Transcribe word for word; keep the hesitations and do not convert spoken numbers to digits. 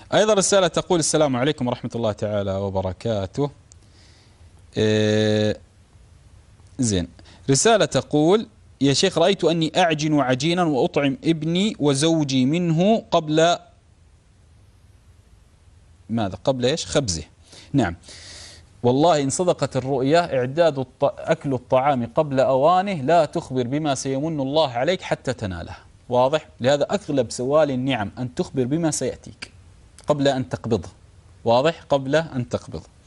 أيضا رسالة تقول: السلام عليكم ورحمة الله تعالى وبركاته. إيه زين. رسالة تقول: يا شيخ، رأيت أني أعجن عجينا وأطعم ابني وزوجي منه قبل ماذا؟ قبل إيش؟ خبزه. نعم، والله إن صدقت الرؤيا إعداد الط... أكل الطعام قبل أوانه لا تخبر بما سيمن الله عليك حتى تناله. واضح؟ لهذا أغلب سوال النعم أن تخبر بما سيأتيك قبل أن تقبضه. واضح؟ قبل أن تقبض.